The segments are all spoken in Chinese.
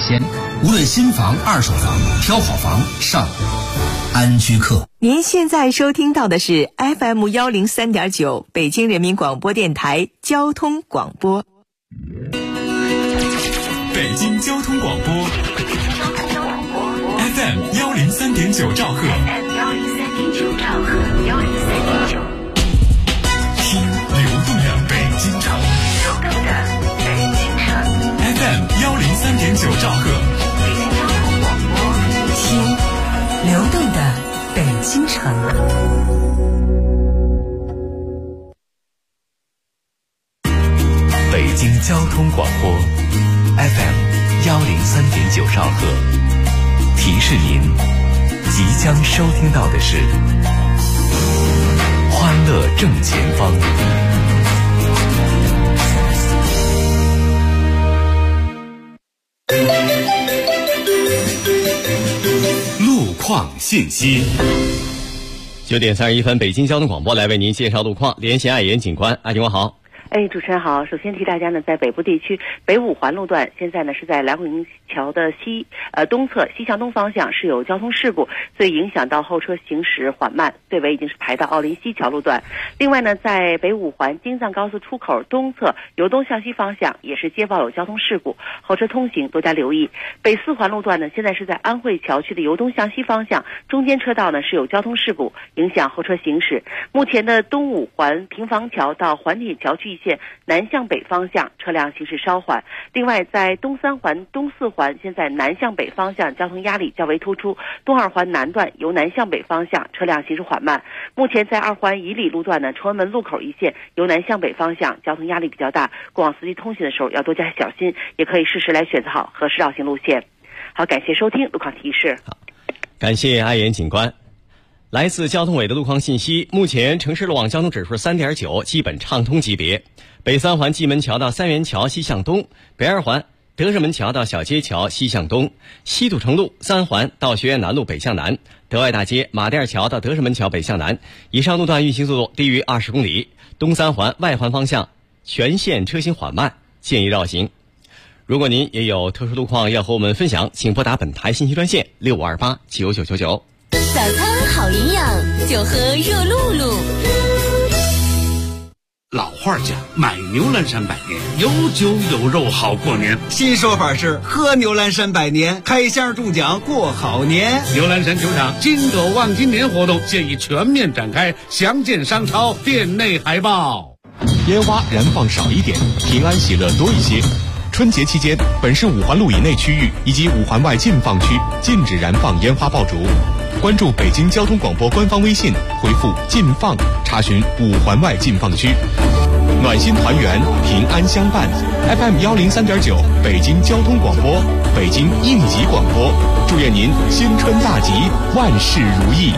先。无论新房、二手房，挑好房上安居客。 您现在收听到的是 FM103.9 北京人民广播电台交通广播。 北京交通广播 FM103.9 兆赫，听流动的北京城FM103.9 兆赫， 听流动的北京城。 北京交通广播 FM103.9 兆赫，提示您即将收听到的是欢乐正前方。路况信息。 9点31分，北京交通广播来为您介绍路况，连线爱言警官。爱警官好。 主持人好。首先提大家呢，在北部地区北五环路段，现在呢是在来回桥的东侧西向东方向是有交通事故，所以影响到后车行驶缓慢，队尾已经是排到奥林西桥路段。另外呢，在北五环京藏高速出口东侧由东向西方向也是接报有交通事故，后车通行多加留意。北四环路段呢，现在是在安慧桥区的由东向西方向中间车道呢是有交通事故，影响后车行驶。目前的东五环平房桥到环铁桥区线南向北方向车辆行驶稍缓。另外在东三环东四环现在南向北方向交通压力较为突出，东二环南段由南向北方向车辆行驶缓慢。目前在二环以里路段呢，崇文门路口一线由南向北方向交通压力比较大，过往司机通行的时候要多加小心，也可以适时来选择好合适绕行路线。好，感谢收听路况提示。 好，感谢爱言警官。来自交通委的路况信息，目前城市路网交通指数 3.9， 基本畅通级别。北三环蓟门桥到三元桥西向东，北二环德胜门桥到小街桥西向东，西土城路三环到学院南路北向南，德外大街马甸桥到德胜门桥北向南，以上路段运行速度低于20公里。东三环外环方向全线车行缓慢，建议绕行。如果您也有特殊路况要和我们分享，请拨打本台信息专线65289999。 早餐好营养，就喝热露露。 老话讲，买牛栏山百年，有酒有肉好过年。 新说法是喝牛栏山百年，开箱中奖过好年。 牛栏山球场金斗望金年活动现已全面展开，详见商超店内海报。 烟花燃放少一点，平安喜乐多一些。春节期间，本市五环路以内区域以及五环外禁放区禁止燃放烟花爆竹。关注北京交通广播官方微信，回复禁放查询五环外禁放区。暖心团圆，平安相伴。 FM103.9 北京交通广播，北京应急广播，祝愿您新春大吉，万事如意。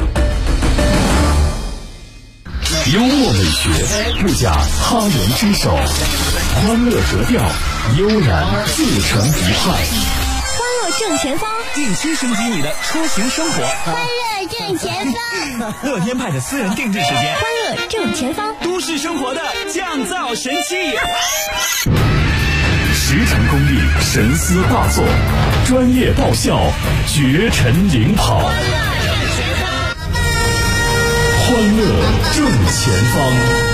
幽默美学，不假他人之手，欢乐格调，悠然自成一派。 欢乐正前方， 定期升级你的出行生活。 欢乐正前方， 乐天派的私人定制时间。 欢乐正前方， 都市生活的降噪神器。10成功力，神思大作，专业爆笑，绝尘领跑。欢乐正前方。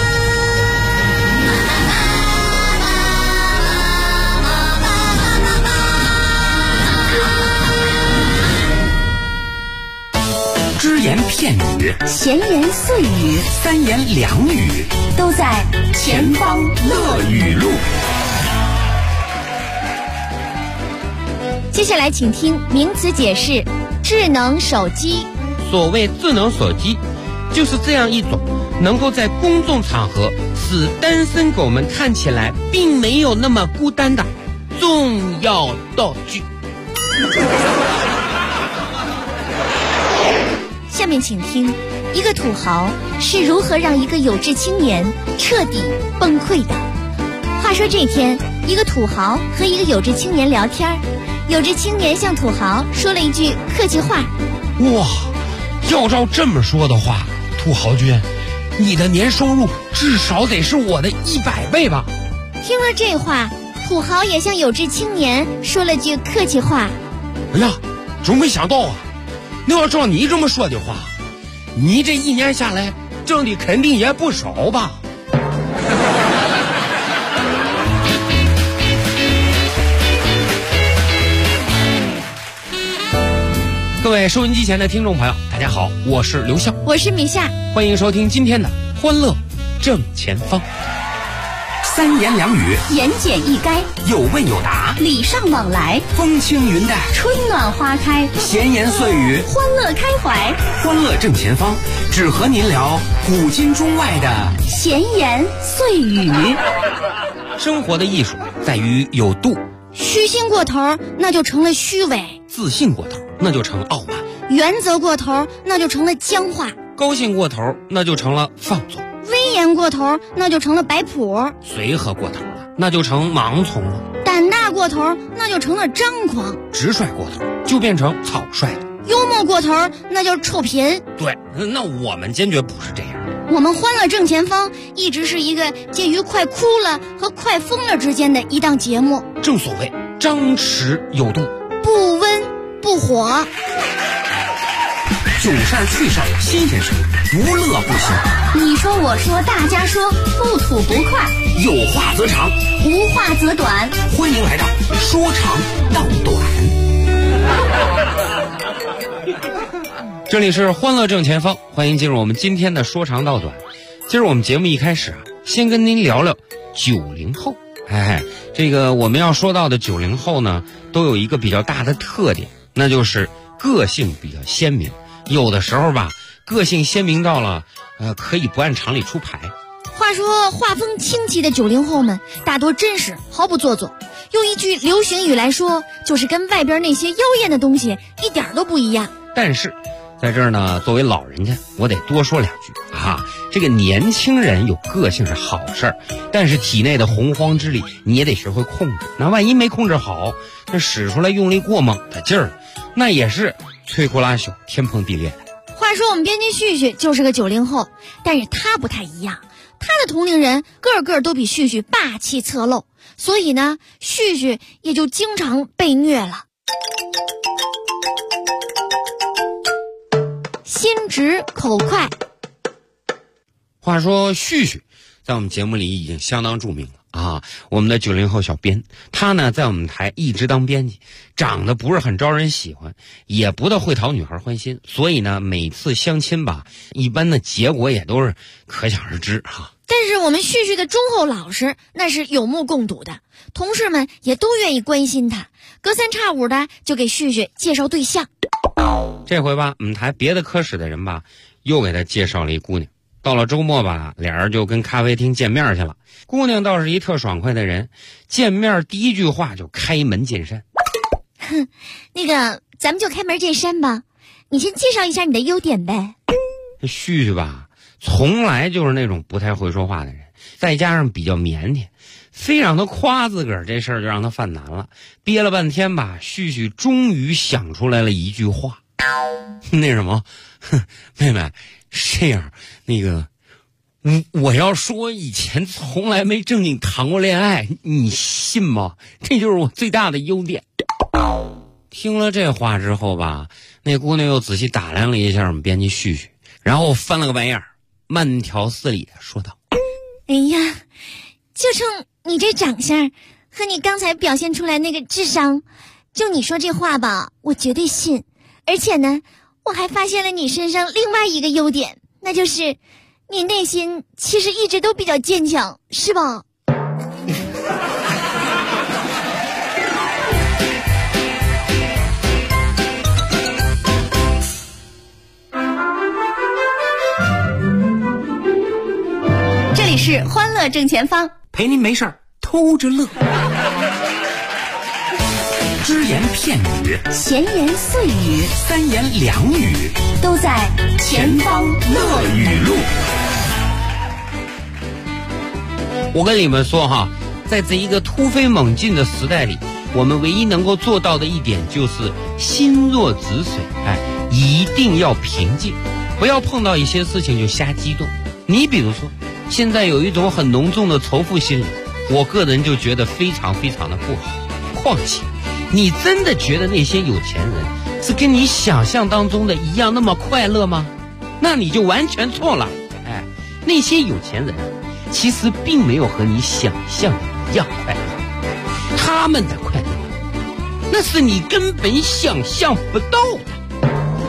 只言片语， 闲言碎语， 三言两语， 都在前方乐语录。 接下来请听名词解释：智能手机。 所谓智能手机，就是这样一种能够在公众场合使单身狗们看起来并没有那么孤单的重要道具。 下面请听一个土豪是如何让一个有志青年彻底崩溃的。话说这天，一个土豪和一个有志青年聊天，有志青年向土豪说了一句客气话： 哇，要照这么说的话，土豪君，你的年收入至少得是我的100倍吧。 听了这话， 土豪也向有志青年说了句客气话。 哎呀，真没想到啊！那要照你这么说的话，你这一年下来挣的肯定也不少吧？各位收音机前的听众朋友，大家好，我是刘笑， 我是米夏， 欢迎收听今天的欢乐正前方。 三言两语， 言简意赅， 有问有答， 礼尚往来， 风轻云淡， 春暖花开， 闲言碎语， 欢乐开怀。 欢乐正前方，只和您聊古今中外的闲言碎语。 生活的艺术在于有度， 虚心过头那就成了虚伪， 自信过头那就成傲慢， 原则过头那就成了僵化， 高兴过头那就成了放纵， 威严过头那就成了摆谱， 随和过头了那就成盲从了， 胆大过头那就成了张狂， 直率过头就变成草率了， 幽默过头那就是臭贫。 对，那我们坚决不是这样。 我们欢乐正前方一直是一个介于快哭了和快疯了之间的一档节目， 正所谓张弛有度， 不温不火， 囧事儿趣事儿新鲜事儿，不乐不行。 你说我说大家说，不吐不快， 有话则长， 无话则短。 欢迎来到说长道短。 这里是欢乐正前方，欢迎进入我们今天的说长道短。今儿我们节目一开始先跟您聊聊90后。这个我们要说到的90后呢，都有一个比较大的特点，那就是个性比较鲜明。有的时候吧，个性鲜明到了可以不按常理出牌。 话说画风清奇的90后们大多真实，毫不做作。用一句流行语来说，就是跟外边那些妖艳的东西一点都不一样。 但是在这儿呢，作为老人家，我得多说两句啊。这个年轻人有个性是好事儿，但是体内的洪荒之力你也得学会控制。那万一没控制好，那使出来用力过猛的劲儿，那也是摧枯拉朽、天崩地裂的。 话说我们编辑旭旭就是个90后，但是他不太一样，他的同龄人个个都比旭旭霸气侧漏，所以呢，旭旭也就经常被虐了。心直口快。 话说旭旭在我们节目里已经相当著名了啊，我们的90后小编，他呢在我们台一直当编辑，长得不是很招人喜欢，也不大会讨女孩欢心，所以呢每次相亲吧，一般的结果也都是可想而知哈。 但是我们旭旭的忠厚老实那是有目共睹的，同事们也都愿意关心他，隔三差五的就给旭旭介绍对象。 这回吧，我们台别的科室的人吧又给他介绍了一姑娘。到了周末吧，俩人就跟咖啡厅见面去了。姑娘倒是一特爽快的人，见面第一句话就开门见山。 那个咱们就开门见山吧，你先介绍一下你的优点呗。 旭旭吧从来就是那种不太会说话的人，再加上比较腼腆，非让他夸自个儿这事儿就让他犯难了。憋了半天吧，旭旭终于想出来了一句话。那什么，妹妹，是这样，那个我要说以前从来没正经谈过恋爱，你信吗？这就是我最大的优点。听了这话之后吧，那姑娘又仔细打量了一下我们编辑旭旭，然后翻了个白眼，慢条斯理的说道： 哎呀，就冲你这长相和你刚才表现出来那个智商，就你说这话吧，我绝对信。而且呢，我还发现了你身上另外一个优点，那就是你内心其实一直都比较坚强，是吧？这里是欢乐正前方， 陪您没事儿偷着乐。只言片语， 闲言碎语， 三言两语， 都在前方乐语录。 我跟你们说哈，在这一个突飞猛进的时代里，我们唯一能够做到的一点就是心若止水，一定要平静，不要碰到一些事情就瞎激动。你比如说，现在有一种很浓重的仇富心理， 我个人就觉得非常非常的不好。况且你真的觉得那些有钱人是跟你想象当中的一样那么快乐吗？那你就完全错了。那些有钱人其实并没有和你想象的一样快乐，他们的快乐那是你根本想象不到的。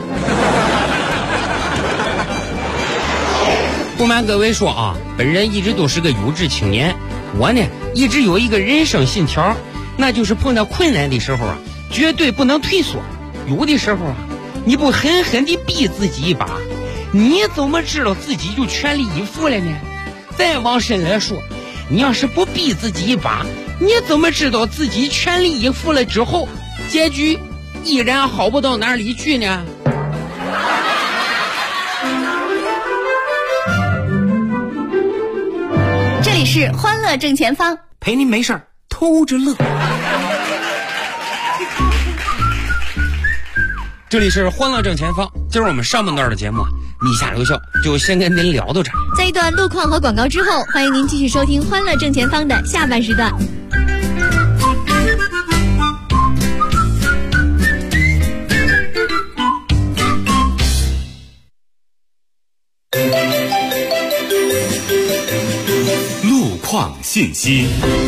不瞒各位说啊，本人一直都是个优质青年，我呢一直有一个人生信条，那就是碰到困难的时候啊，绝对不能退缩。有的时候啊，你不狠狠地逼自己一把，你怎么知道自己就全力以赴了呢？再往深来说，你要是不逼自己一把，你怎么知道自己全力以赴了之后，结局依然好不到哪里去呢？ 这里是欢乐正前方， 陪您没事偷着乐。 这里是欢乐正前方，今儿我们上半段的节目你下留笑就先跟您聊到这儿。 在一段路况和广告之后，欢迎您继续收听欢乐正前方的下半时段。 路况信息。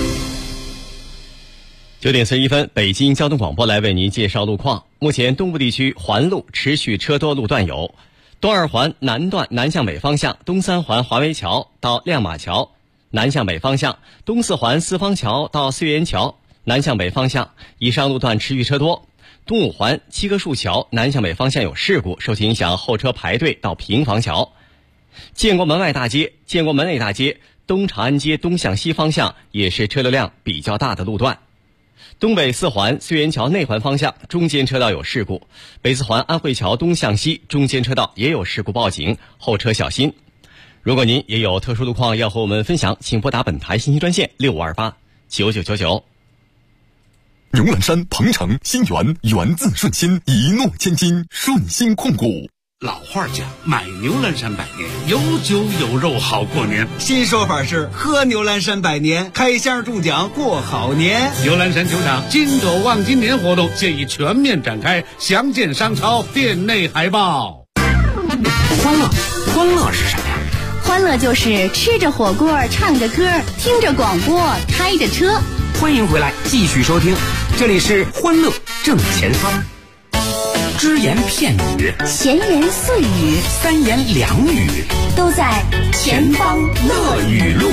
9点41分，北京交通广播来为您介绍路况。目前东部地区环路持续车多路段有：东二环南段南向北方向东三环华威桥到亮马桥，南向北方向东四环四方桥到四元桥，南向北方向以上路段持续车多。东五环七棵树桥南向北方向有事故，受其影响后车排队到平房桥。建国门外大街、建国门内大街、东长安街东向西方向也是车流量比较大的路段。东北四环绥源桥内环方向中间车道有事故，北四环安慧桥东向西中间车道也有事故报警，后车小心。如果您也有特殊路况要和我们分享，请拨打本台信息专线6528-9999。 牛栏山、鹏城、新源，源自顺心，一诺千金，顺心控股。 老话讲，买牛栏山百年，有酒有肉好过年。 新说法是喝牛栏山百年，开箱中奖过好年。 牛栏山球场金斗望今年活动现已全面展开，详见商超店内海报。 欢乐是什么呀？ 欢乐就是吃着火锅，唱着歌，听着广播，开着车。 欢迎回来，继续收听，这里是欢乐正前方。只言片语， 闲言碎语， 三言两语， 都在前方乐语录。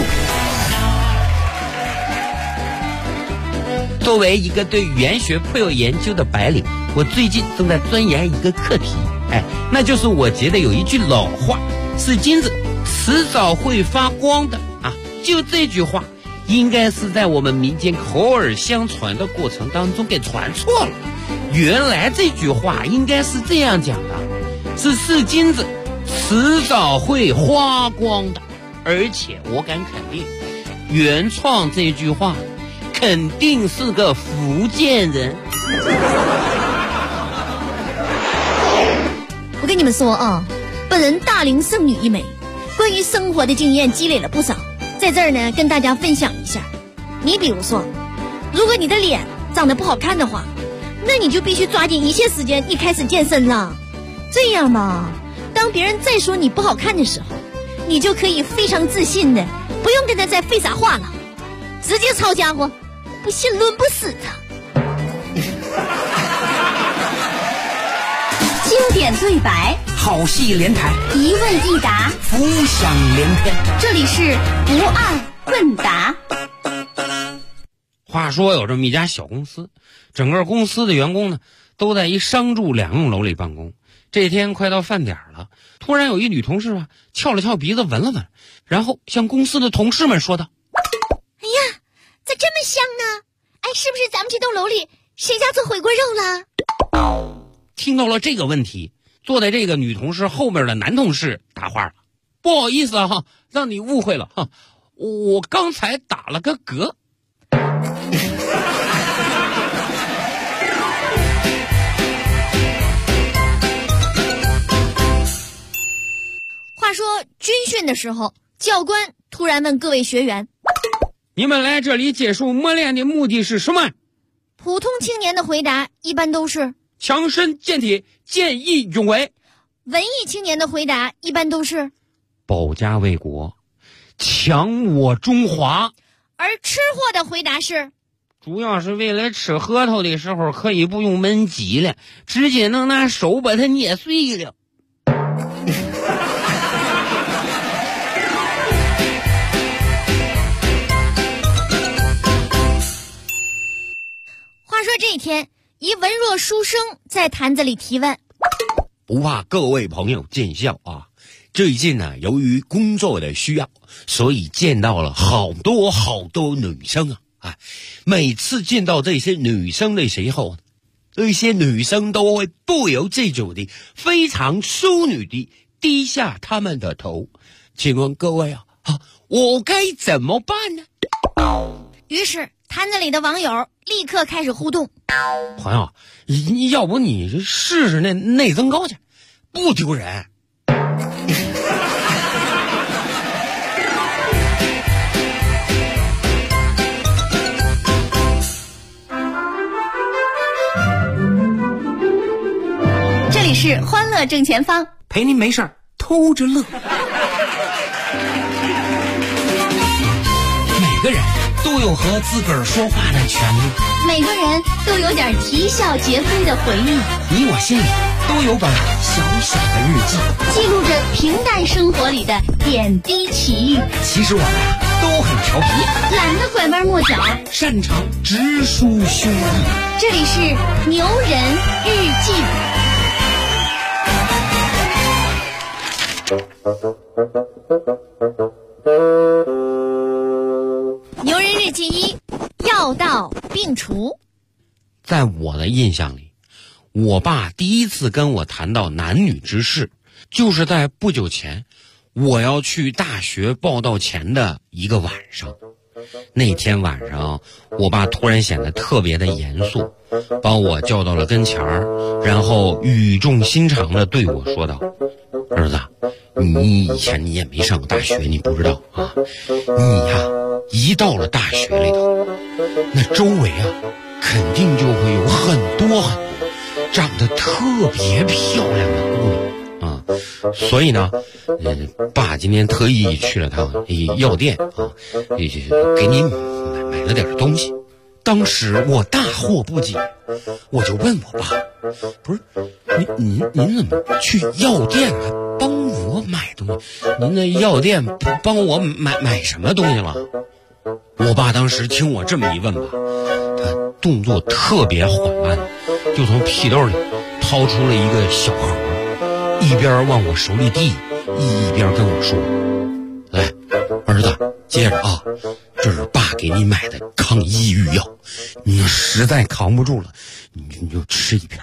作为一个对语言学颇有研究的白领，我最近正在钻研一个课题，那就是我觉得有一句老话，是金子迟早会发光的啊，就这句话应该是在我们民间口耳相传的过程当中给传错了。原来这句话应该是这样讲的，是金子迟早会花光的，而且我敢肯定，原创这句话肯定是个福建人。 我跟你们说啊，本人大龄剩女一枚，关于生活的经验积累了不少，在这儿呢跟大家分享一下。你比如说，如果你的脸长得不好看的话，那你就必须抓紧一切时间，你开始健身了。这样嘛，当别人再说你不好看的时候，你就可以非常自信的，不用跟他再废啥话了，直接抄家伙，不信抡不死他。经典对白， 好戏连台， 一问一答， 浮想联翩。 这里是不二问答。 话说有这么一家小公司，整个公司的员工呢都在一商住两用楼里办公。这天快到饭点了，突然有一女同事啊翘了翘鼻子闻了闻，然后向公司的同事们说道： 哎呀，咋这么香呢？哎，是不是咱们这栋楼里谁家做回锅肉了？ 听到了这个问题，坐在这个女同事后面的男同事搭话了：不好意思啊，让你误会了哈，我刚才打了个嗝。 话说军训的时候，教官突然问各位学员： 你们来这里接受磨练的目的是什么？ 普通青年的回答一般都是强身健体、见义勇为。 文艺青年的回答一般都是保家卫国、强我中华。 而吃货的回答是主要是为了吃核桃的时候可以不用焖鸡了，直接能拿手把它捏碎了。 话说这天，一文弱书生在坛子里提问： 不怕各位朋友见笑啊，最近呢，由于工作的需要，所以见到了好多女生啊！每次见到这些女生的时候，这些女生都会不由自主的、非常淑女的低下她们的头。请问各位我该怎么办呢？ 于是坛子里的网友立刻开始互动。 朋友，要不你试试那内增高去，不丢人。 这里是欢乐正前方， 陪您没事偷着乐。 每个人都有和自个儿说话的权利， 每个人都有点啼笑皆非的回忆， 你我心里都有本小小的日记， 记录着平淡生活里的点滴奇遇。 其实我们都很调皮， 懒得拐弯抹角， 擅长直抒胸臆。 这里是牛人日记。牛人日记1：药到病除。 在我的印象里，我爸第一次跟我谈到男女之事，就是在不久前我要去大学报到前的一个晚上。那天晚上，我爸突然显得特别的严肃，把我叫到了跟前儿，然后语重心长地对我说道：“儿子，你以前你也没上过大学，你不知道啊。你呀，一到了大学里头，那周围肯定就会有很多长得特别漂亮的姑娘。”所以呢，爸今天特意去了趟药店给你买了点东西。当时我大惑不解，我就问我爸：“不是，您怎么去药店帮我买东西？您的药店帮我买什么东西了？”我爸当时听我这么一问吧，他动作特别缓慢，就从屁兜里掏出了一个小盒，一边往我手里递，一边跟我说：“来，儿子，接着这是爸给你买的抗抑郁药，你实在扛不住了，你就吃一片。”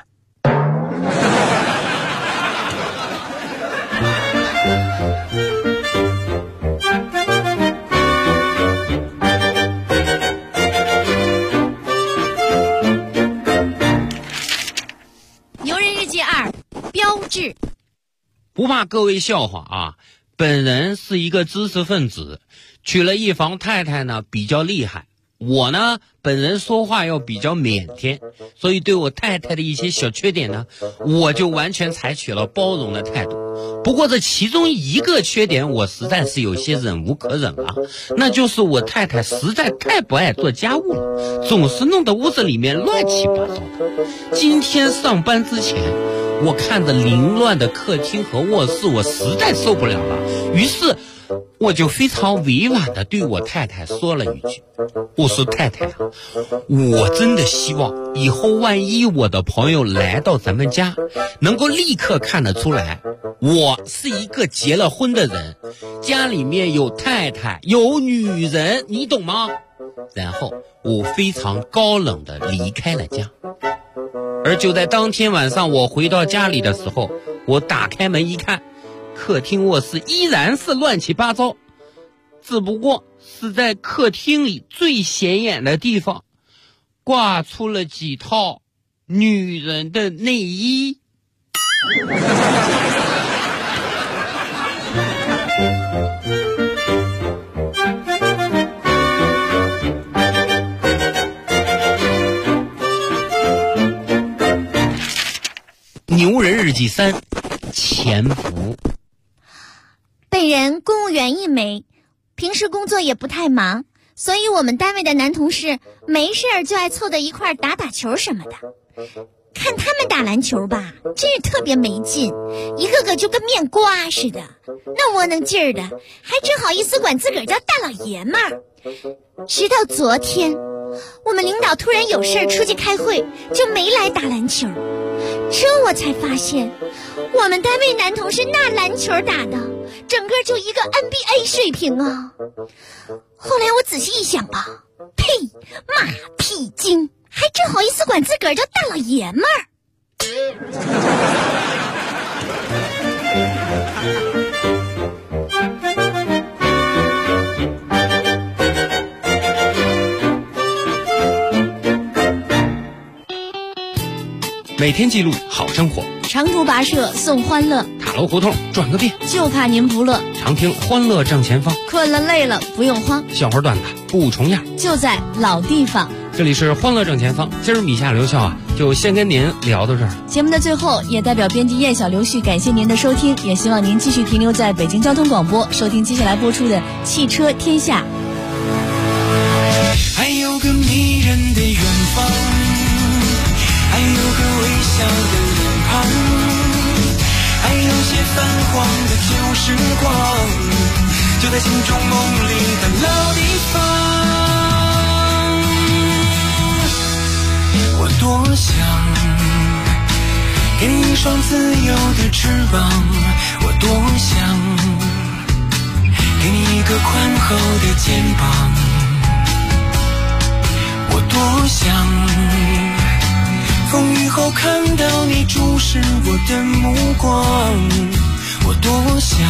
牛人日记2：标志。 不怕各位笑话本人是一个知识分子，娶了一房太太呢比较厉害。我呢本人说话要比较腼腆，所以对我太太的一些小缺点呢，我就完全采取了包容的态度。不过这其中一个缺点我实在是有些忍无可忍了，那就是我太太实在太不爱做家务了，总是弄得屋子里面乱七八糟的。今天上班之前，我看着凌乱的客厅和卧室，我实在受不了了，于是我就非常委婉地对我太太说了一句：“我说太太我真的希望以后万一我的朋友来到咱们家，能够立刻看得出来我是一个结了婚的人，家里面有太太有女人，你懂吗？”然后我非常高冷地离开了家。而就在当天晚上我回到家里的时候，我打开门一看，客厅卧室依然是乱七八糟，只不过是在客厅里最显眼的地方挂出了几套女人的内衣。 牛人日记3，潜伏。 本人公务员一枚，平时工作也不太忙，所以我们单位的男同事没事儿就爱凑在一块儿打打球什么的。看他们打篮球吧，真是特别没劲，一个个就跟面瓜似的，那窝囊劲儿的，还真好意思管自个儿叫大老爷们儿。直到昨天，我们领导突然有事儿出去开会，就没来打篮球。这我才发现，我们单位男同事那篮球打的，整个就一个 NBA 水平啊！后来我仔细一想啊，呸，马屁精，还真好意思管自个儿叫大老爷们儿。 每天记录好生活， 长途跋涉送欢乐， 塔楼胡同转个遍， 就怕您不乐。 常听欢乐正前方， 困了累了不用慌， 笑话段子不重样， 就在老地方。 这里是欢乐正前方，今儿米夏刘笑啊，就先跟您聊到这儿。 节目的最后，也代表编辑叶小刘旭感谢您的收听，也希望您继续停留在北京交通广播，收听接下来播出的《汽车天下》。 还有个迷人的远方，还有个微笑的脸庞，还有些泛黄的旧时光，就在心中梦里的老地方。我多想给你一双自由的翅膀，我多想给你一个宽厚的肩膀，我多想风雨后看到你注视我的目光，我多想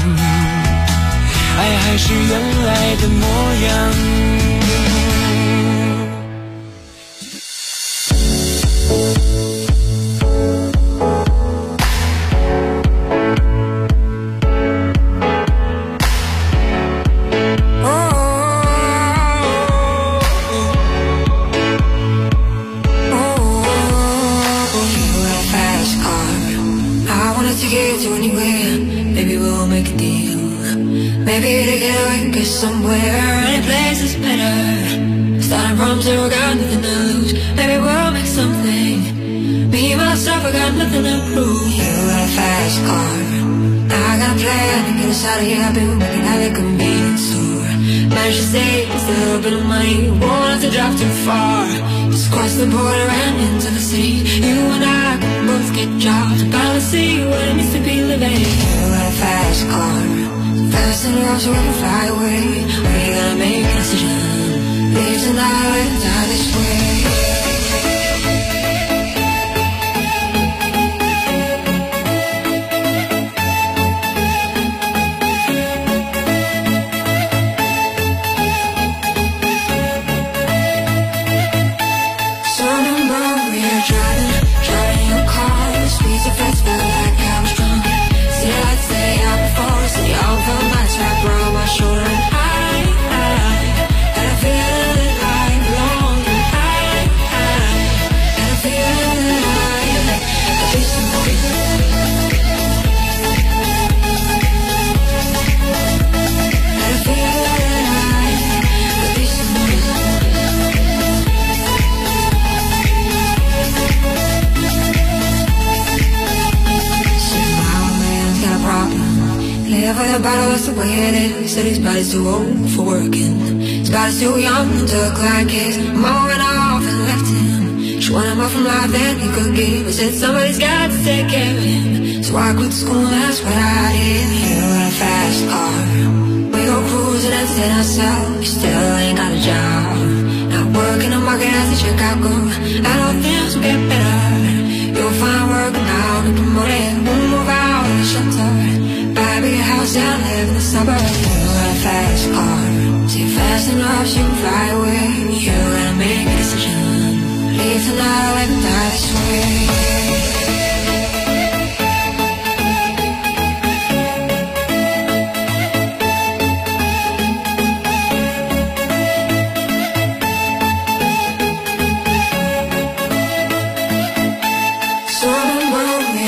爱还是原来的模样。Somewhere, any place is better. Starting from zero, got nothing to lose. Maybe we'll make something. Me, myself, I got nothing to prove. You got a fast car, I got a plan to get us out of here. I've been working at a convenience store. Managed to save just a little bit of money. Won't have to drive too far. Just cross the border and into the city. You and I can both get jobs and finally see what it means to be living. You got a fast car, fast enough so we can fly away. We gotta make a decision. Live tonight and die this way. That's the way it is. Said his body's too old for working. His body's too young to look like his. Mom went off and left him. She wanted more from life than he could give. I said somebody's got to take care of him. So I quit school, that's what I did. You got a fast car, we go cruising and set ourselves. You still ain't got a job. Not working the market as a Chicago. I know things will get better. You'll find work now to promote it. We'll move out of the shelter. Buy a bigger house and live in the suburbs. You got a fast car, see fast enough so you can fly away. You gotta make a decision. Leave tonight or let me die this way. So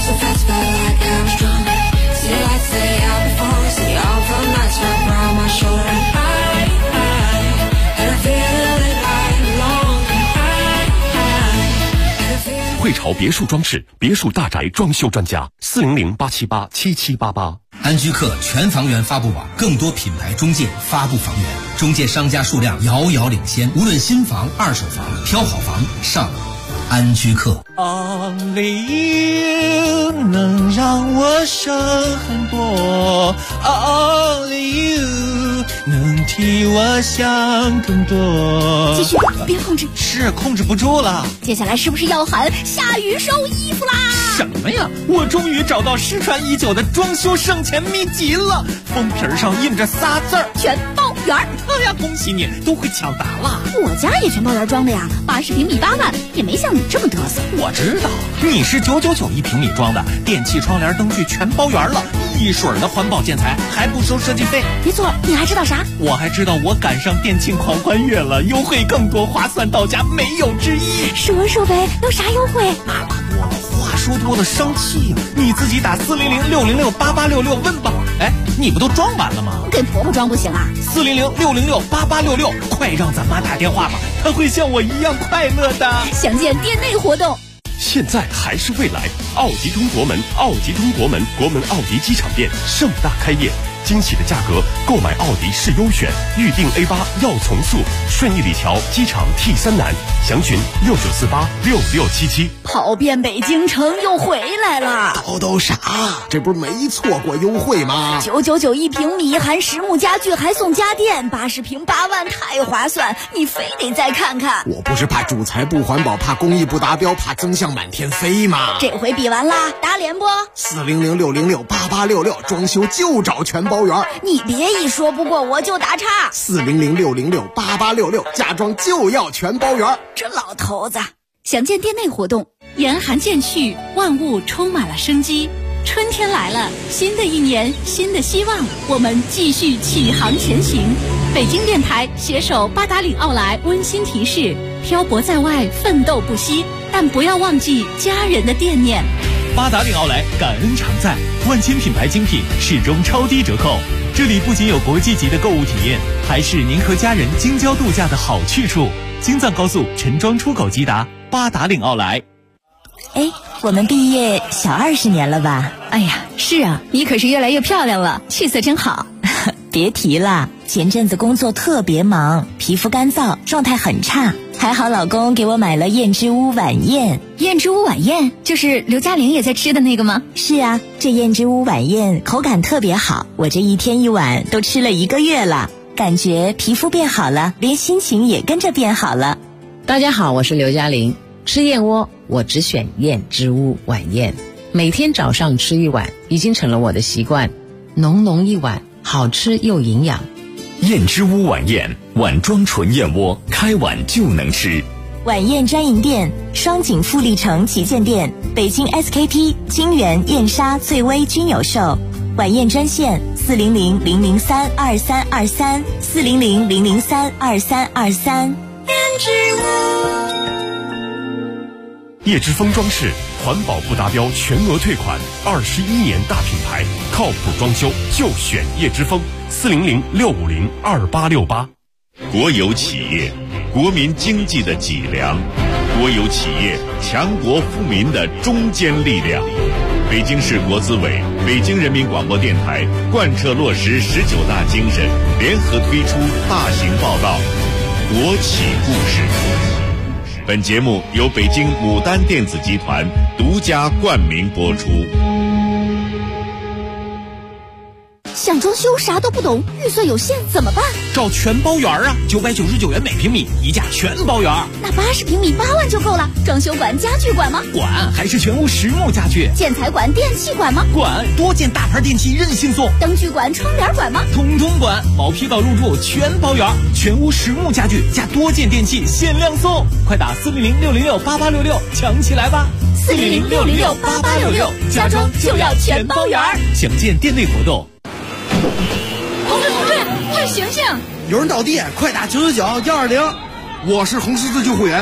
so fast, felt like I was drunk. See the lights lay out before us, and the all felt nice wrapped around my shoulder. And I feel that I belong. And 汇潮别墅装饰，别墅大宅装修专家，400-878-7788。 安居客全房源发布网，更多品牌中介发布房源，中介商家数量遥遥领先。无论新房、二手房，挑好房上安居客。 Only you 能让我省很多 ，Only you 能替我想更多。 继续，别控制， 是控制不住了。 接下来是不是要喊下雨收衣服啦？ 什么呀！我终于找到失传已久的装修省钱秘籍了，封皮上印着仨字儿： 全包圆。 哎呀，恭喜你，都会抢答了。 我家也全包圆装的呀，80平米8万，也没像你这么嘚瑟。 我知道，你是999一平米装的，电器、窗帘、灯具全包圆了，一水儿的环保建材，还不收设计费。 没错，你还知道啥？ 我还知道我赶上电竞狂欢月了，优惠更多，划算到家，没有之一。 说说呗，有啥优惠？ 那可多了，话说多了生气呀！你自己打400-606-8866问吧。哎，你不都装完了吗？ 给婆婆装不行啊 ？400-606-8866，快让咱妈打电话吧，她会像我一样快乐的。 详见店内活动。 现在还是未来，奥迪通国门，奥迪通国门，国门奥迪机场店盛大开业，惊喜的价格，购买奥迪是优选，预定 A8要从速，顺义里桥机场 T3南，详询69486677。 跑遍北京城又回来了， 都啥？这不是没错过优惠吗 ？999一平米，含实木家具还送家电，80平8万，太划算！你非得再看看。 我不是怕主材不环保，怕工艺不达标，怕增项满天飞吗？ 这回比完啦，打脸不？400-606-8866，装修就找全包圆。你别一说不过我就打岔。 400-606-8866，家装就要全包圆。 这老头子。详见店内活动。 严寒渐去，万物充满了生机。春天来了，新的一年，新的希望，我们继续启航前行。北京电台携手八达岭奥莱温馨提示：漂泊在外，奋斗不息，但不要忘记家人的惦念。 八达岭奥莱感恩常在，万千品牌精品始终超低折扣。这里不仅有国际级的购物体验，还是您和家人京郊度假的好去处。京藏高速陈庄出口即达，八达岭奥莱。 哎，我们毕业小20年了吧？ 哎呀，是啊，你可是越来越漂亮了，气色真好。 别提了，前阵子工作特别忙，皮肤干燥，状态很差。还好老公给我买了燕之屋晚宴。 燕之屋晚宴就是刘嘉玲也在吃的那个吗？ 是啊，这燕之屋晚宴口感特别好，我这一天一碗都吃了1个月了，感觉皮肤变好了，连心情也跟着变好了。 大家好，我是刘嘉玲。吃燕窝我只选燕之屋晚宴，每天早上吃1碗已经成了我的习惯，浓浓一碗，好吃又营养。 燕之屋晚宴，碗装纯燕窝，开碗就能吃。 晚宴专营店：双井富力城旗舰店、北京 SKP、金源、燕莎、翠微均有售。晚宴专线：400-003-2323，400-003-2323。 燕之屋。 叶之峰装饰，环保不达标全额退款，21年大品牌，靠谱装修就选叶之峰。400-650-2868。 国有企业，国民经济的脊梁；国有企业，强国富民的中坚力量。北京市国资委、北京人民广播电台贯彻落实19大精神，联合推出大型报道《国企故事》。本节目由北京牡丹电子集团独家冠名播出。 想装修啥都不懂，预算有限怎么办？ 找全包圆啊，999元每平米，一价全包圆。 那80平米8万就够了。装修管、家具管吗？ 管，还是全屋实木家具。 建材管、电器管吗？ 管，多件大牌电器任性送。 灯具管、窗帘管吗？ 通通管，毛坯到入住全包圆，全屋实木家具加多件电器限量送。快打400-606-8866抢起来吧 ！400-606-8866，家装就要全包圆。 详见店内活动。 同志，快醒醒！ 有人倒地，快打999-120。我是红十字救护员，